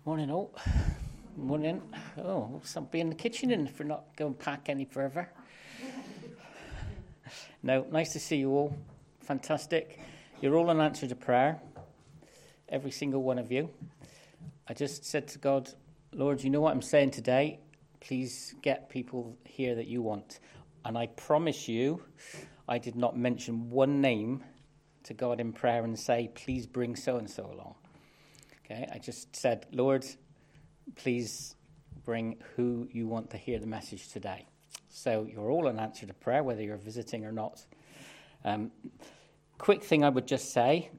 Morning, all. Morning. Oh, some be in the kitchen and if we're not going back any further. No, nice to see you all. Fantastic. You're all an answer to prayer. Every single one of you. I just said to God, Lord, you know what I'm saying today? Please get people here that you want. And I promise you, I did not mention one name to God in prayer and say, please bring so-and-so along. Okay, I just said, Lord, please bring who you want to hear the message today. So you're all an answer to prayer, whether you're visiting or not. Quick thing I would just say,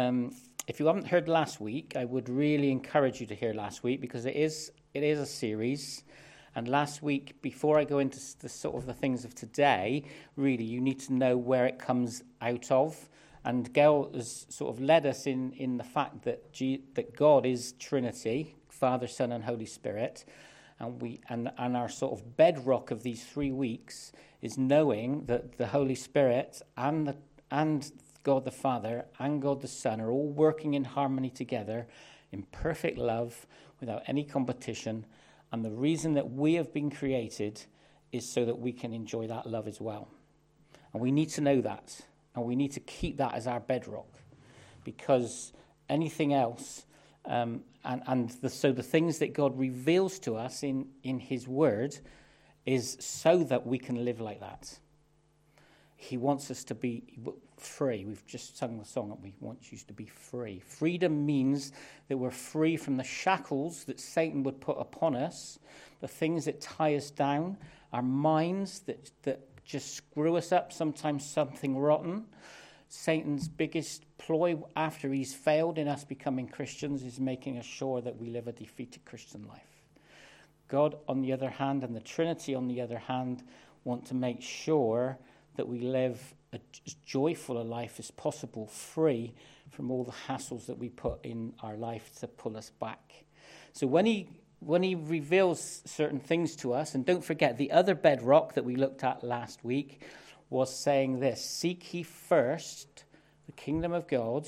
if you haven't heard last week, I would really encourage you to hear last week because it is a series. And last week, before I go into the sort of the things of today, really you need to know where it comes out of. And Gail has sort of led us in the fact that God is Trinity, Father, Son, and Holy Spirit, and our sort of bedrock of these 3 weeks is knowing that the Holy Spirit and God the Father and God the Son are all working in harmony together in perfect love without any competition. And the reason that we have been created is so that we can enjoy that love as well. And we need to know that. And we need to keep that as our bedrock, because anything else, so the things that God reveals to us in his word is so that we can live like that. He wants us to be free. We've just sung the song, we want you to be free. Freedom means that we're free from the shackles that Satan would put upon us, the things that tie us down, our minds that just screw us up, sometimes something rotten. Satan's biggest ploy after he's failed in us becoming Christians is making us sure that we live a defeated Christian life. God, on the other hand, and the Trinity, on the other hand, want to make sure that we live as joyful a life as possible, free from all the hassles that we put in our life to pull us back. So when he reveals certain things to us, and don't forget the other bedrock that we looked at last week was saying this: seek ye first the kingdom of God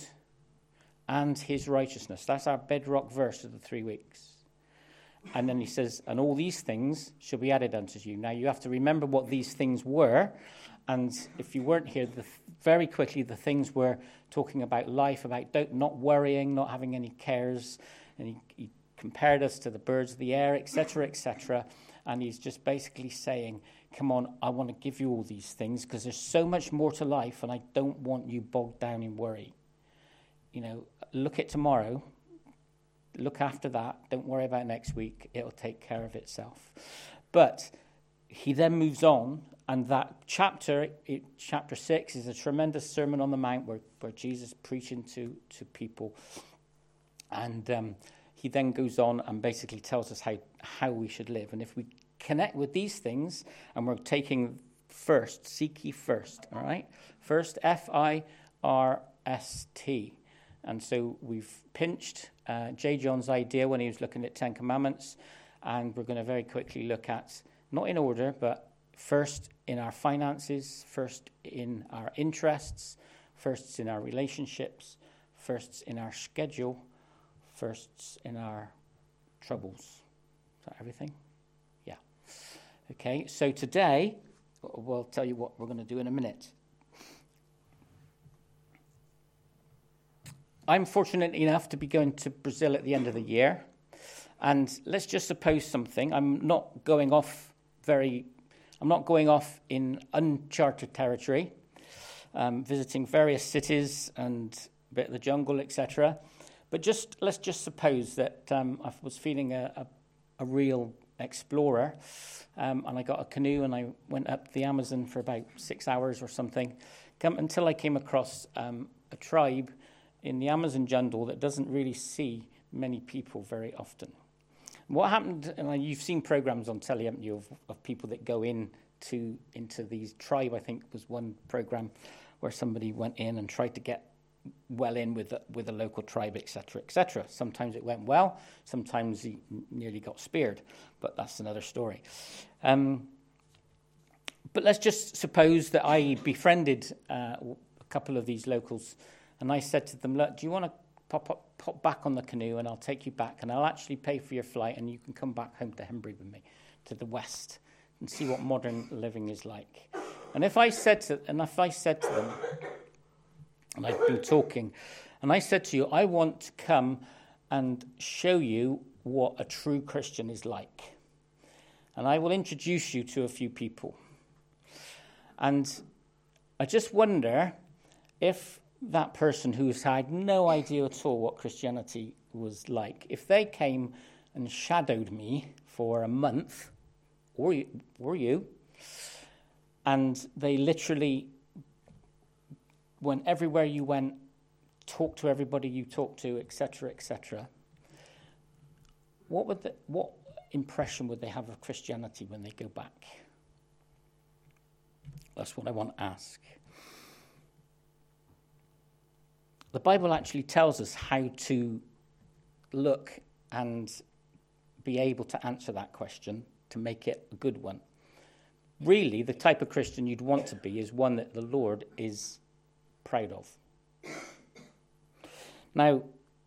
and his righteousness. That's our bedrock verse of the 3 weeks. And then he says, and all these things shall be added unto you. Now you have to remember what these things were. And if you weren't here, very quickly the things were talking about life, about not worrying, not having any cares. And he compared us to the birds of the air, etc., etc. And he's just basically saying, come on, I want to give you all these things because there's so much more to life and I don't want you bogged down in worry. You know, look at tomorrow. Look after that. Don't worry about next week. It'll take care of itself. But he then moves on, and that chapter 6, is a tremendous Sermon on the Mount where Jesus is preaching to people. And he then goes on and basically tells us how we should live. And if we connect with these things, and we're taking first, seek ye first, all right? First, First. And so we've pinched J. John's idea when he was looking at 10 Commandments, and we're going to very quickly look at, not in order, but first in our finances, first in our interests, first in our relationships, first in our schedule, firsts in our troubles. Is that everything? Yeah. Okay, so today, we'll tell you what we're going to do in a minute. I'm fortunate enough to be going to Brazil at the end of the year. And let's just suppose something. I'm not going off in uncharted territory, visiting various cities and a bit of the jungle, etc. But let's just suppose that I was feeling a real explorer, and I got a canoe and I went up the Amazon for about 6 hours or something, until I came across a tribe in the Amazon jungle that doesn't really see many people very often. What happened, and you've seen programs on telly, haven't you, of people that go into these tribe. I think was one program where somebody went in and tried to get well in with a local tribe, etc., etc. Sometimes it went well, sometimes he nearly got speared, but that's another story. But let's just suppose that I befriended a couple of these locals, and I said to them, look, do you want to pop up pop back on the canoe and I'll take you back and I'll actually pay for your flight and you can come back home to Hembury with me, to the west, and see what modern living is like. And if I said to them, and I've been talking, and I said to you, I want to come and show you what a true Christian is like. And I will introduce you to a few people. And I just wonder if that person who's had no idea at all what Christianity was like, if they came and shadowed me for a month, or you, and they literally went everywhere you went, talked to everybody you talked to, etc., etc., what impression would they have of Christianity when they go back? That's what I want to ask. The Bible actually tells us how to look and be able to answer that question to make it a good one. Really, the type of Christian you'd want to be is one that the Lord is proud of. Now,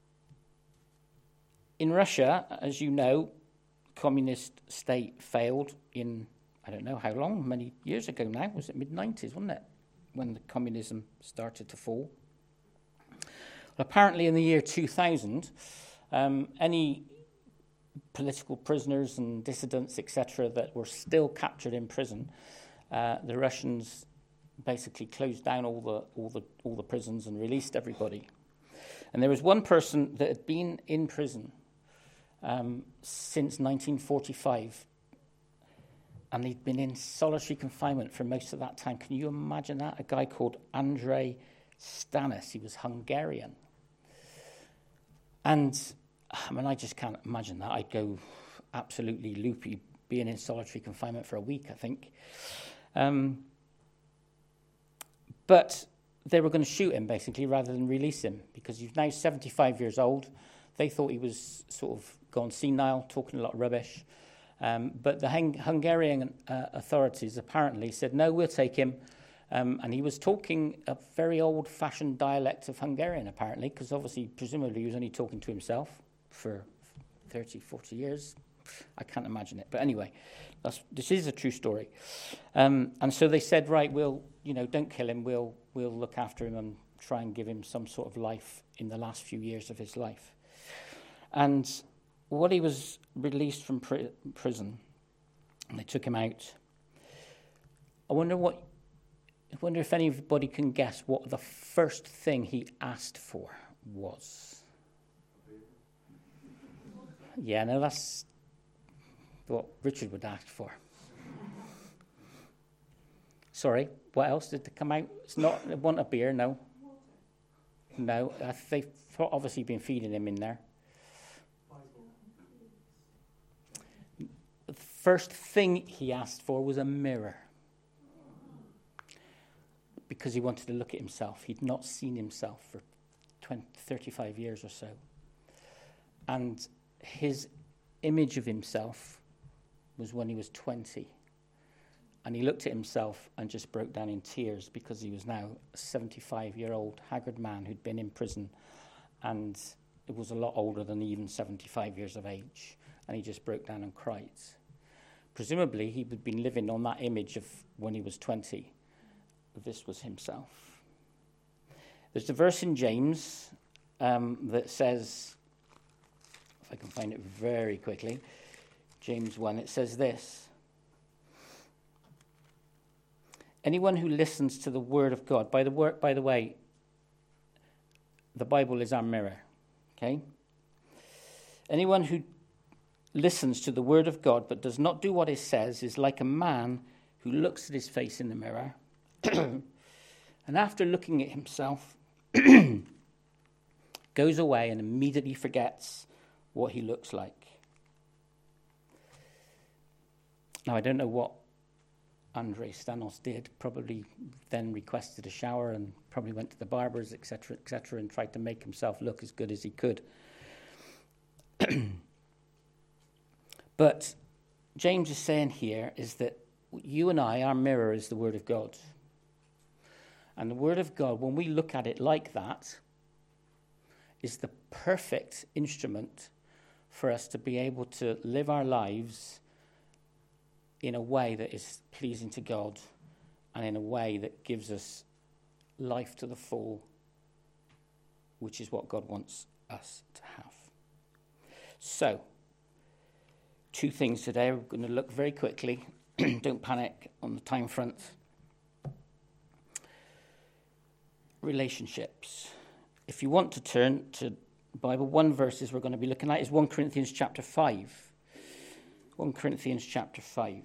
in Russia, as you know, communist state failed in, I don't know how long, many years ago now. Was it mid-90s, wasn't it, when the communism started to fall? Well, apparently in the year 2000, any political prisoners and dissidents, etc., that were still captured in prison, the Russians basically closed down all the prisons and released everybody. And there was one person that had been in prison since 1945, and he'd been in solitary confinement for most of that time. Can you imagine that? A guy called Andrei Stanis. He was Hungarian. And, I mean, I just can't imagine that. I'd go absolutely loopy being in solitary confinement for a week, I think. But they were going to shoot him, basically, rather than release him, because he's now 75 years old. They thought he was sort of gone senile, talking a lot of rubbish. But the Hungarian authorities apparently said, no, we'll take him. And he was talking a very old-fashioned dialect of Hungarian, apparently, because obviously, presumably, he was only talking to himself for 30, 40 years. I can't imagine it. But anyway, this is a true story. And so they said, right, don't kill him. We'll look after him and try and give him some sort of life in the last few years of his life. And when he was released from prison, and they took him out, I wonder if anybody can guess what the first thing he asked for was. Yeah, no, that's what Richard would ask for. Sorry, what else did come out? It's not, they want a beer, no. No, they've obviously been feeding him in there. The first thing he asked for was a mirror. Because he wanted to look at himself. He'd not seen himself for 35 years or so. And his image of himself was when he was 20. And he looked at himself and just broke down in tears because he was now a 75-year-old haggard man who'd been in prison, and it was a lot older than even 75 years of age. And he just broke down and cried. Presumably, he had been living on that image of when he was 20. This was himself. There's a verse in James that says, if I can find it very quickly, James 1, it says this: anyone who listens to the word of God, by the way, the Bible is our mirror, okay? Anyone who listens to the word of God but does not do what it says is like a man who looks at his face in the mirror and after looking at himself goes away and immediately forgets what he looks like. Now, I don't know what Andrei Stanos did. Probably then requested a shower and probably went to the barbers, etc., and tried to make himself look as good as he could. But James is saying here is that you and I, our mirror is the Word of God. And the Word of God, when we look at it like that, is the perfect instrument for us to be able to live our lives in a way that is pleasing to God and in a way that gives us life to the full, which is what God wants us to have. So, 2 things today. We're going to look very quickly. Don't panic on the time front. Relationships. If you want to turn to Bible, one verses we're going to be looking at is 1 Corinthians chapter 5. 1 Corinthians chapter 5.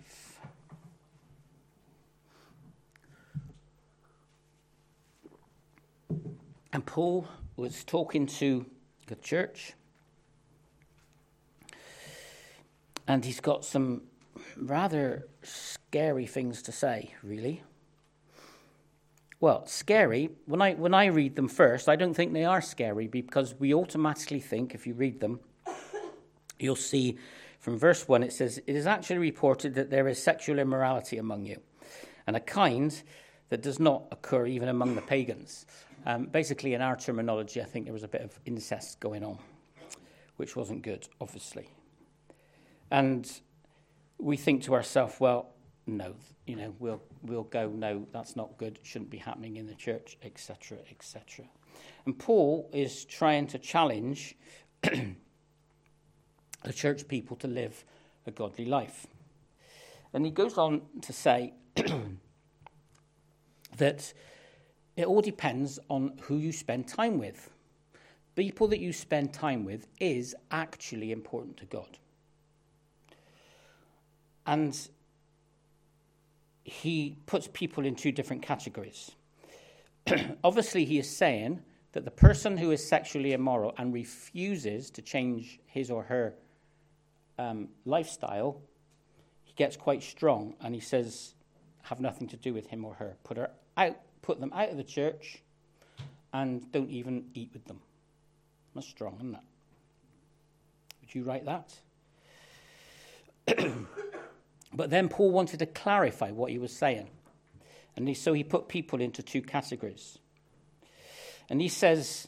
And Paul was talking to the church, and he's got some rather scary things to say, really. Well, scary, when I read them first, I don't think they are scary, because we automatically think, if you read them, you'll see from verse 1, it says, "It is actually reported that there is sexual immorality among you, and a kind that does not occur even among the pagans." Basically, in our terminology, I think there was a bit of incest going on, which wasn't good, obviously. And we think to ourselves, well, no, we'll go, no, that's not good, it shouldn't be happening in the church, etc., etc. And Paul is trying to challenge the church people to live a godly life. And he goes on to say that it all depends on who you spend time with. People that you spend time with is actually important to God. And he puts people in 2 different categories. Obviously, he is saying that the person who is sexually immoral and refuses to change his or her lifestyle, he gets quite strong, and he says, have nothing to do with him or her. Put them out of the church, and don't even eat with them. That's strong, isn't it? Would you write that? But then Paul wanted to clarify what he was saying. And so he put people into 2 categories. And he says,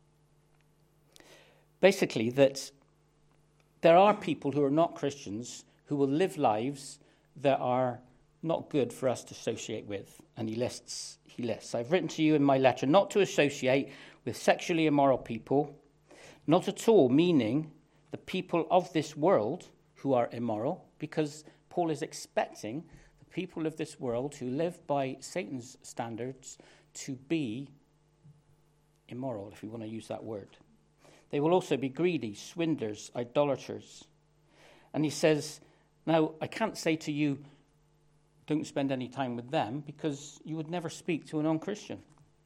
basically, that there are people who are not Christians who will live lives that are not good for us to associate with. And he lists, I've written to you in my letter not to associate with sexually immoral people, not at all meaning the people of this world who are immoral, because Paul is expecting the people of this world who live by Satan's standards to be immoral, if we want to use that word. They will also be greedy, swindlers, idolaters. And he says, now, I can't say to you, don't spend any time with them, because you would never speak to a non-Christian.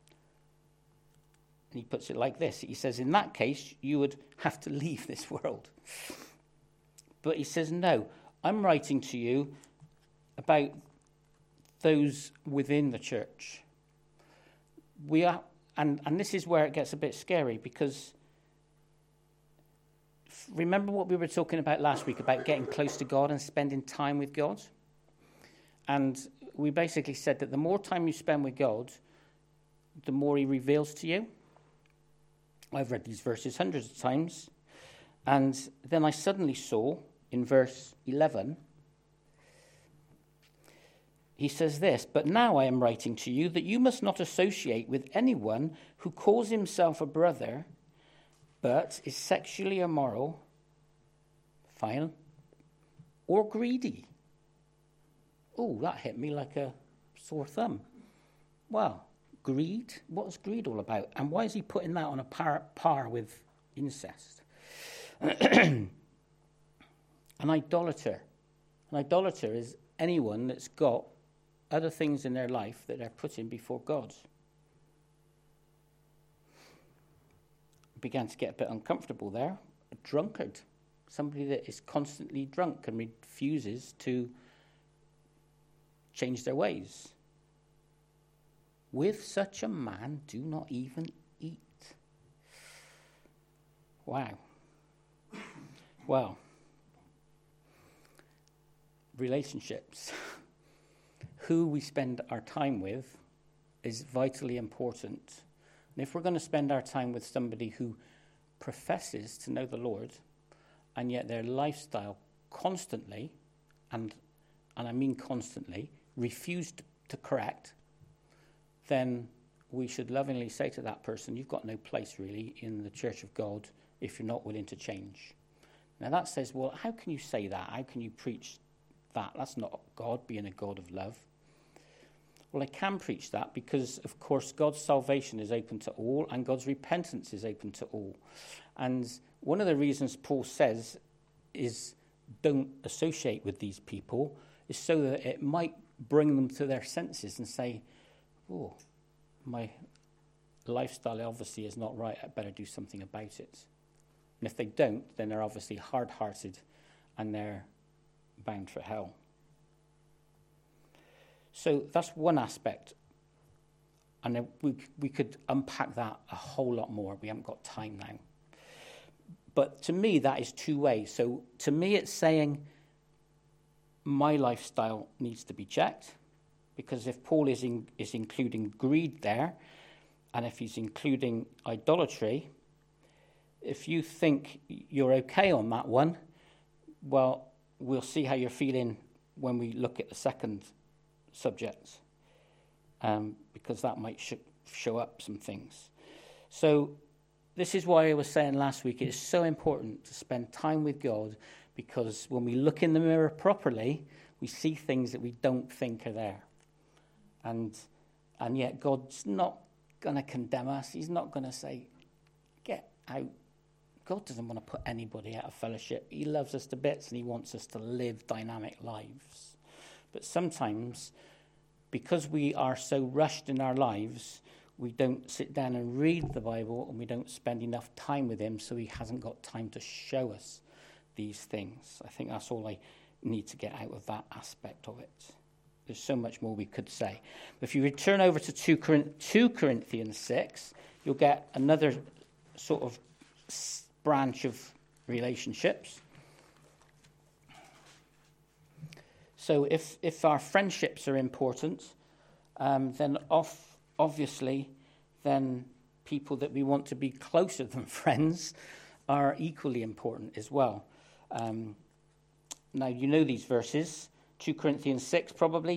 And he puts it like this. He says, in that case, you would have to leave this world. But he says, no, I'm writing to you about those within the church. We are, and this is where it gets a bit scary, because remember what we were talking about last week about getting close to God and spending time with God? And we basically said that the more time you spend with God, the more he reveals to you. I've read these verses hundreds of times. And then I suddenly saw in verse 11, he says this, but now I am writing to you that you must not associate with anyone who calls himself a brother, but is sexually immoral, fine, or greedy. Oh, that hit me like a sore thumb. Wow, greed? What's greed all about? And why is he putting that on a par with incest? An idolater. An idolater is anyone that's got other things in their life that they're putting before God. Began to get a bit uncomfortable there. A drunkard. Somebody that is constantly drunk and refuses to change their ways. With such a man, do not even eat. Wow. Well, relationships. Who we spend our time with is vitally important. And if we're going to spend our time with somebody who professes to know the Lord, and yet their lifestyle constantly, and I mean constantly, refused to correct, then we should lovingly say to that person, you've got no place really in the Church of God if you're not willing to change. Now that says, well, how can you say that? How can you preach that? That's not God being a God of love. Well, I can preach that because, of course, God's salvation is open to all and God's repentance is open to all. And one of the reasons Paul says is don't associate with these people is so that it might bring them to their senses and say, oh, my lifestyle obviously is not right. I better do something about it. And if they don't, then they're obviously hard-hearted and they're bound for hell. So that's one aspect. And we could unpack that a whole lot more. We haven't got time now. But to me, that is two ways. So to me, it's saying my lifestyle needs to be checked. Because if Paul is including greed there, and if he's including idolatry, if you think you're okay on that one, well, we'll see how you're feeling when we look at the second subject, because that might show up some things. So this is why I was saying last week, it's so important to spend time with God, because when we look in the mirror properly, we see things that we don't think are there. And yet God's not going to condemn us. He's not going to say, get out. God doesn't want to put anybody out of fellowship. He loves us to bits and he wants us to live dynamic lives. But sometimes, because we are so rushed in our lives, we don't sit down and read the Bible and we don't spend enough time with him, so he hasn't got time to show us these things. I think that's all I need to get out of that aspect of it. There's so much more we could say. But if you return over to 2 Corinthians 6, you'll get another sort of branch of relationships. So if our friendships are important, then obviously then people that we want to be closer than friends are equally important as well. Now, you know these verses. 2 Corinthians 6, probably.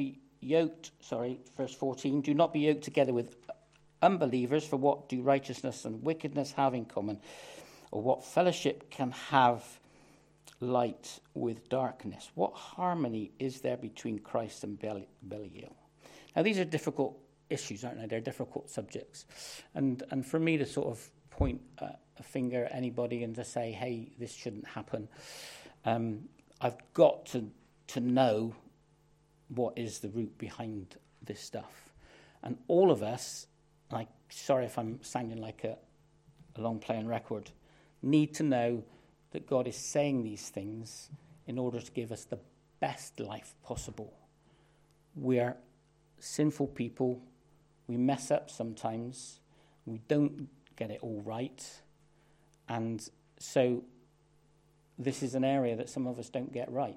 Verse 14. Do not be yoked together with unbelievers, for what do righteousness and wickedness have in common? Or what fellowship can have light with darkness? What harmony is there between Christ and Belial? Now, these are difficult issues, aren't they? They're difficult subjects. And for me to sort of point a finger at anybody and to say, hey, this shouldn't happen, I've got to know what is the root behind this stuff. And all of us, sorry if I'm sounding like a long playing record, need to know that God is saying these things in order to give us the best life possible. We're sinful people. We mess up sometimes. We don't get it all right. And so this is an area that some of us don't get right.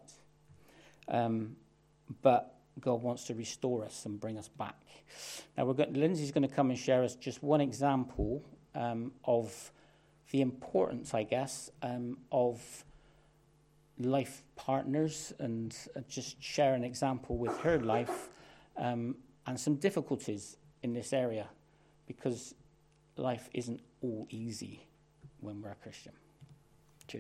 But God wants to restore us and bring us back. Now, Lindsay's going to come and share us just one example of the importance, I guess, of life partners, and just share an example with her life and some difficulties in this area, because life isn't all easy when we're a Christian. Cheers.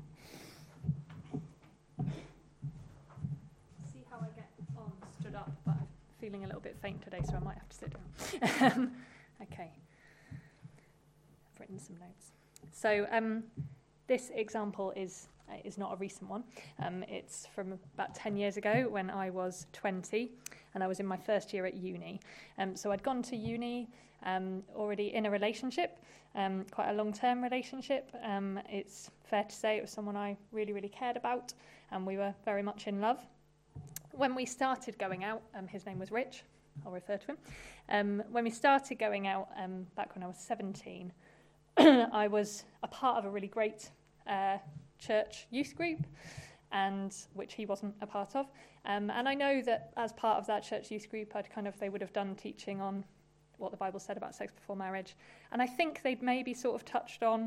See how I get on stood up, but I'm feeling a little bit faint today, so I might have to sit down. Okay. I've written some notes. So this example is not a recent one. It's from about 10 years ago when I was 20 and I was in my first year at uni. So I'd gone to uni already in a relationship, quite a long-term relationship. It's fair to say it was someone I really, really cared about, and we were very much in love. When we started going out, his name was Rich, I'll refer to him. When we started going out back when I was 17, I was a part of a really great church youth group, and which he wasn't a part of. And I know that as part of that church youth group, they would have done teaching on what the Bible said about sex before marriage. And I think they'd maybe sort of touched on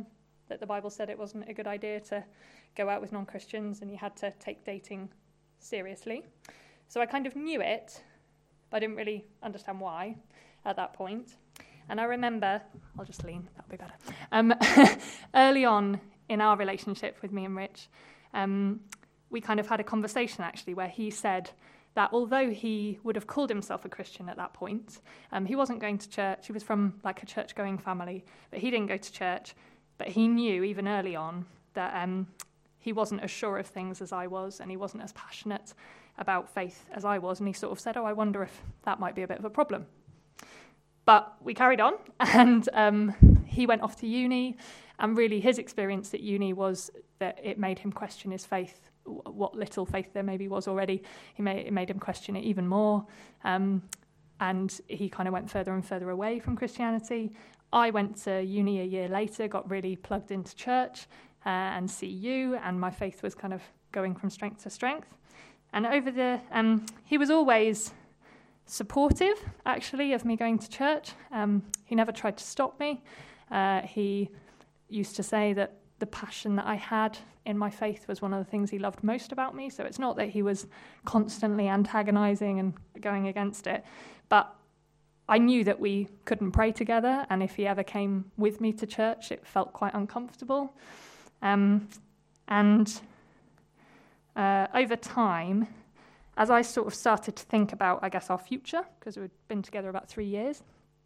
that the Bible said it wasn't a good idea to go out with non-Christians and you had to take dating seriously. So I kind of knew it, but I didn't really understand why at that point. And I remember, I'll just lean, that'll be better. Early on in our relationship with me and Rich, we kind of had a conversation actually where he said that although he would have called himself a Christian at that point, he wasn't going to church. He was from like a church-going family, but he didn't go to church. But he knew even early on that he wasn't as sure of things as I was, and he wasn't as passionate about faith as I was. And he sort of said, I wonder if that might be a bit of a problem. But we carried on, and he went off to uni, and really his experience at uni was that it made him question his faith, what little faith there maybe was already. It made him question it even more, and he kind of went further and further away from Christianity. I went to uni a year later, got really plugged into church and CU, and my faith was kind of going from strength to strength. And he was always supportive, actually, of me going to church. He never tried to stop me. He used to say that the passion that I had in my faith was one of the things he loved most about me. So it's not that he was constantly antagonizing and going against it, but I knew that we couldn't pray together, and if he ever came with me to church, it felt quite uncomfortable. Over time, as I sort of started to think about, I guess, our future, because we'd been together about 3 years,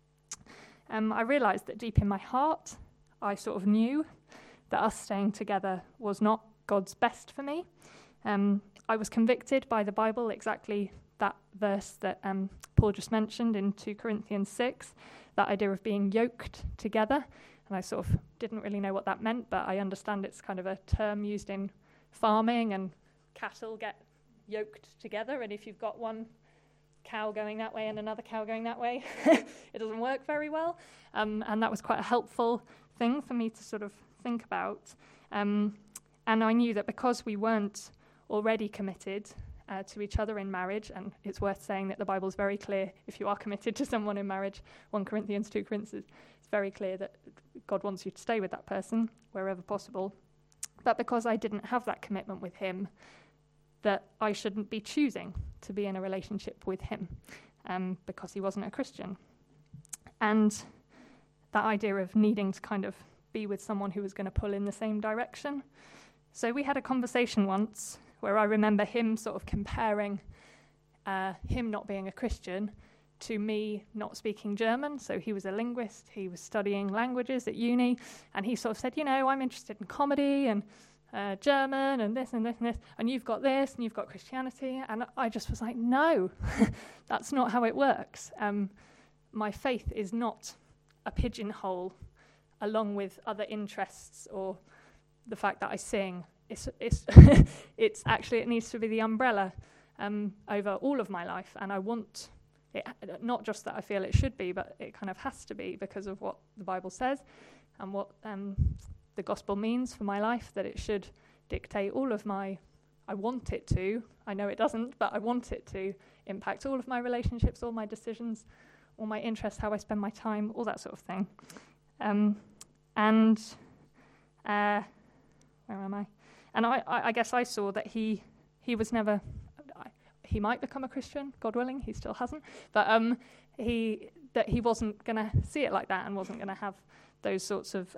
I realised that deep in my heart, I sort of knew that us staying together was not God's best for me. I was convicted by the Bible, exactly that verse that Paul just mentioned in 2 Corinthians 6, that idea of being yoked together. And I sort of didn't really know what that meant, but I understand it's kind of a term used in farming, and cattle get yoked together. And if you've got one cow going that way and another cow going that way, it doesn't work very well. And that was quite a helpful thing for me to sort of think about. And I knew that because we weren't already committed to each other in marriage, and it's worth saying that the Bible is very clear, if you are committed to someone in marriage, 1 Corinthians, 2 Corinthians, it's very clear that God wants you to stay with that person wherever possible. But because I didn't have that commitment with him, that I shouldn't be choosing to be in a relationship with him because he wasn't a Christian. And that idea of needing to kind of be with someone who was going to pull in the same direction. So we had a conversation once where I remember him sort of comparing him not being a Christian to me not speaking German. So he was a linguist, he was studying languages at uni, and he sort of said, I'm interested in comedy and German and this and this and this, and you've got this and you've got Christianity. And I just was like, no, that's not how it works. My faith is not a pigeonhole along with other interests or the fact that I sing. It's actually, it needs to be the umbrella over all of my life, and I want it, not just that I feel it should be, but it kind of has to be because of what the Bible says and what the gospel means for my life, that it should dictate all of my, I want it to, I know it doesn't, but I want it to impact all of my relationships, all my decisions, all my interests, how I spend my time, all that sort of thing. Where am I? And I guess I saw that he was never, he might become a Christian, God willing, he still hasn't, but he wasn't going to see it like that and wasn't going to have those sorts of,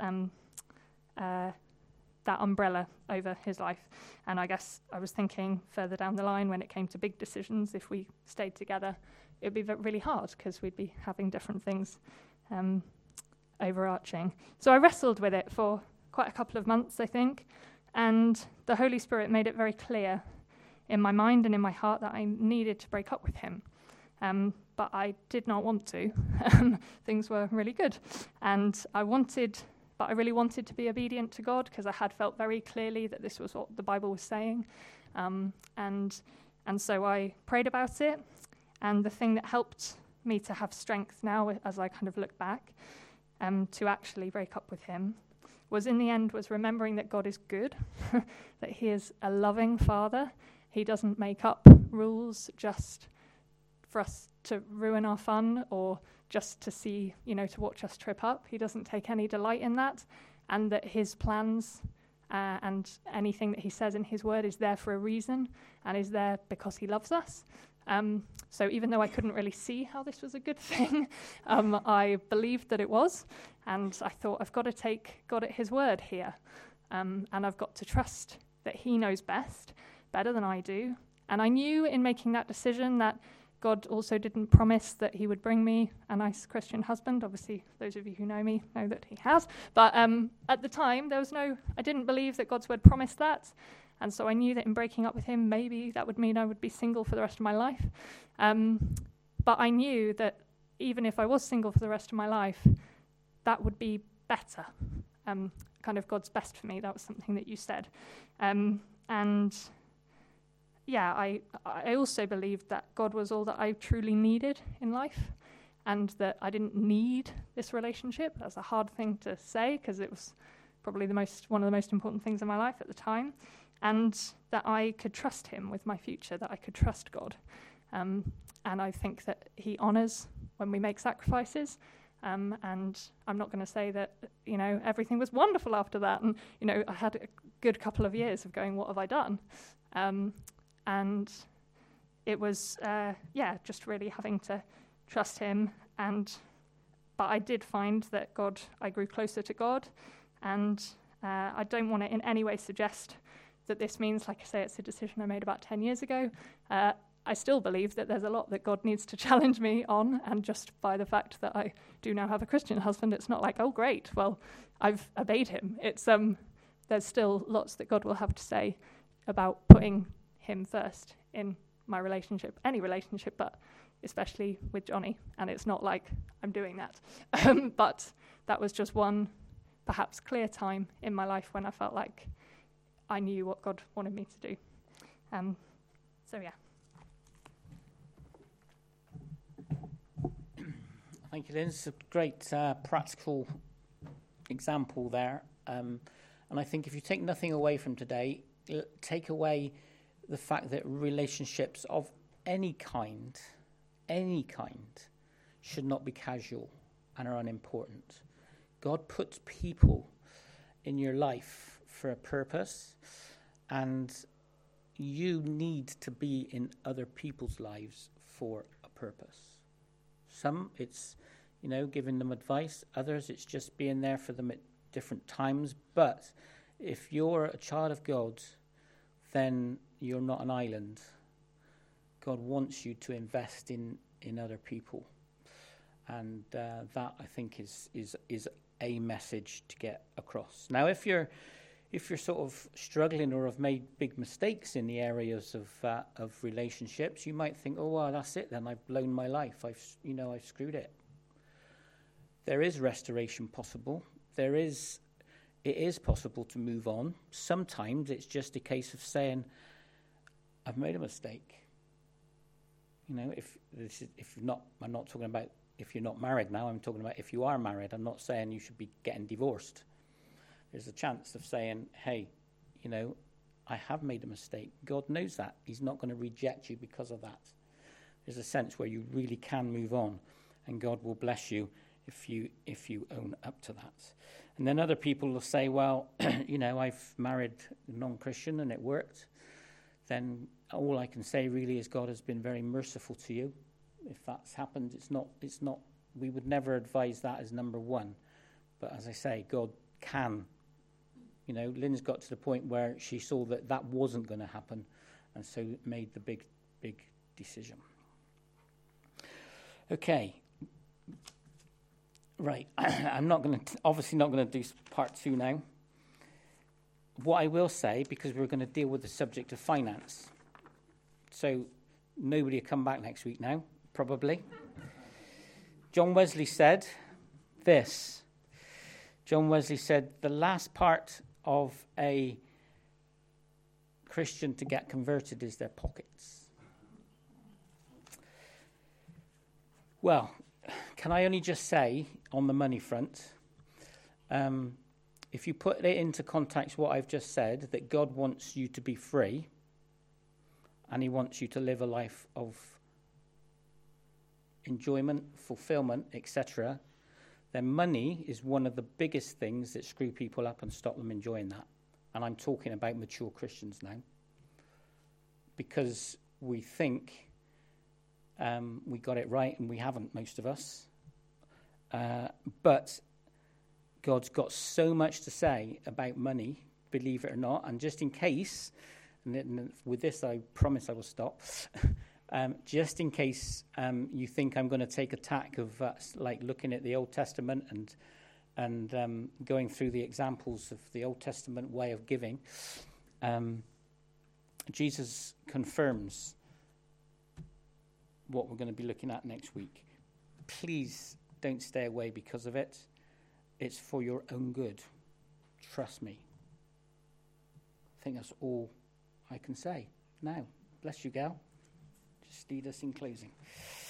that umbrella over his life. And I guess I was thinking further down the line when it came to big decisions, if we stayed together, it would be really hard because we'd be having different things overarching. So I wrestled with it for quite a couple of months, I think, and the Holy Spirit made it very clear in my mind and in my heart that I needed to break up with him. But I did not want to. Things were really good. And I really wanted to be obedient to God because I had felt very clearly that this was what the Bible was saying. And so I prayed about it. And the thing that helped me to have strength now, as I kind of look back, to actually break up with him, was in the end was remembering that God is good, that he is a loving Father. He doesn't make up rules just for us to ruin our fun or just to see, to watch us trip up. He doesn't take any delight in that. and that his plans and anything that he says in his word is there for a reason and is there because he loves us. So even though I couldn't really see how this was a good thing, I believed that it was, and I thought, I've got to take God at his word here, and I've got to trust that he knows best, better than I do. And I knew in making that decision that God also didn't promise that he would bring me a nice Christian husband. Obviously, those of you who know me know that he has. But at the time, I didn't believe that God's word promised that. And so I knew that in breaking up with him, maybe that would mean I would be single for the rest of my life. But I knew that even if I was single for the rest of my life, that would be better. Kind of God's best for me. That was something that you said. And yeah, I also believed that God was all that I truly needed in life, and that I didn't need this relationship. That's a hard thing to say because it was probably one of the most important things in my life at the time, and that I could trust him with my future, that I could trust God. And I think that he honors when we make sacrifices. And I'm not going to say that, everything was wonderful after that. And, I had a good couple of years of going, what have I done? And it was, just really having to trust him. But I did find that I grew closer to God. And I don't want to in any way suggest that this means, like I say, it's a decision I made about 10 years ago. I still believe that there's a lot that God needs to challenge me on. And just by the fact that I do now have a Christian husband, it's not like, oh, great, well, I've obeyed him. It's there's still lots that God will have to say about putting him first in my relationship, any relationship, but especially with Johnny. And it's not like I'm doing that. But that was just one perhaps clear time in my life when I felt like I knew what God wanted me to do. So yeah. Thank you, Lynn. It's a great practical example there. And I think if you take nothing away from today, take away the fact that relationships of any kind, should not be casual and are unimportant. God puts people in your life for a purpose, and you need to be in other people's lives for a purpose. Some, it's, giving them advice. Others, it's just being there for them at different times. But if you're a child of God, then you're not an island. God wants you to invest in other people. And that, I think, is a message to get across. Now, if you're sort of struggling or have made big mistakes in the areas of relationships, you might think, oh, well, that's it then. I've blown my life. I've screwed it. There is restoration possible. It is possible to move on. Sometimes it's just a case of saying, I've made a mistake. I'm not talking about if you're not married now. I'm talking about if you are married. I'm not saying you should be getting divorced. There's a chance of saying, hey, I have made a mistake. God knows that. He's not going to reject you because of that. There's a sense where you really can move on, and God will bless you if you own up to that. And then other people will say, well, I've married a non-Christian and it worked. Then all I can say really is God has been very merciful to you. If that's happened, it's not. We would never advise that as number one. But as I say, God can. Lynn's got to the point where she saw that wasn't going to happen, and so made the big decision. Okay. Right. I'm obviously not going to do part 2 now. What I will say, because we're going to deal with the subject of finance, so nobody will come back next week now, probably. John Wesley said this. John Wesley said, the last part of a Christian to get converted is their pockets. Well, can I only just say, on the money front, if you put it into context what I've just said, that God wants you to be free, and he wants you to live a life of enjoyment, fulfillment, etc., then money is one of the biggest things that screw people up and stop them enjoying that. And I'm talking about mature Christians now. Because we think we got it right, and we haven't, most of us. But God's got so much to say about money, believe it or not. And just in case, and with this I promise I will stop, just in case you think I'm going to take a tack of like looking at the Old Testament and going through the examples of the Old Testament way of giving, Jesus confirms what we're going to be looking at next week. Please don't stay away because of it. It's for your own good. Trust me. I think that's all I can say. Now, bless you, Gal. Just lead us in closing.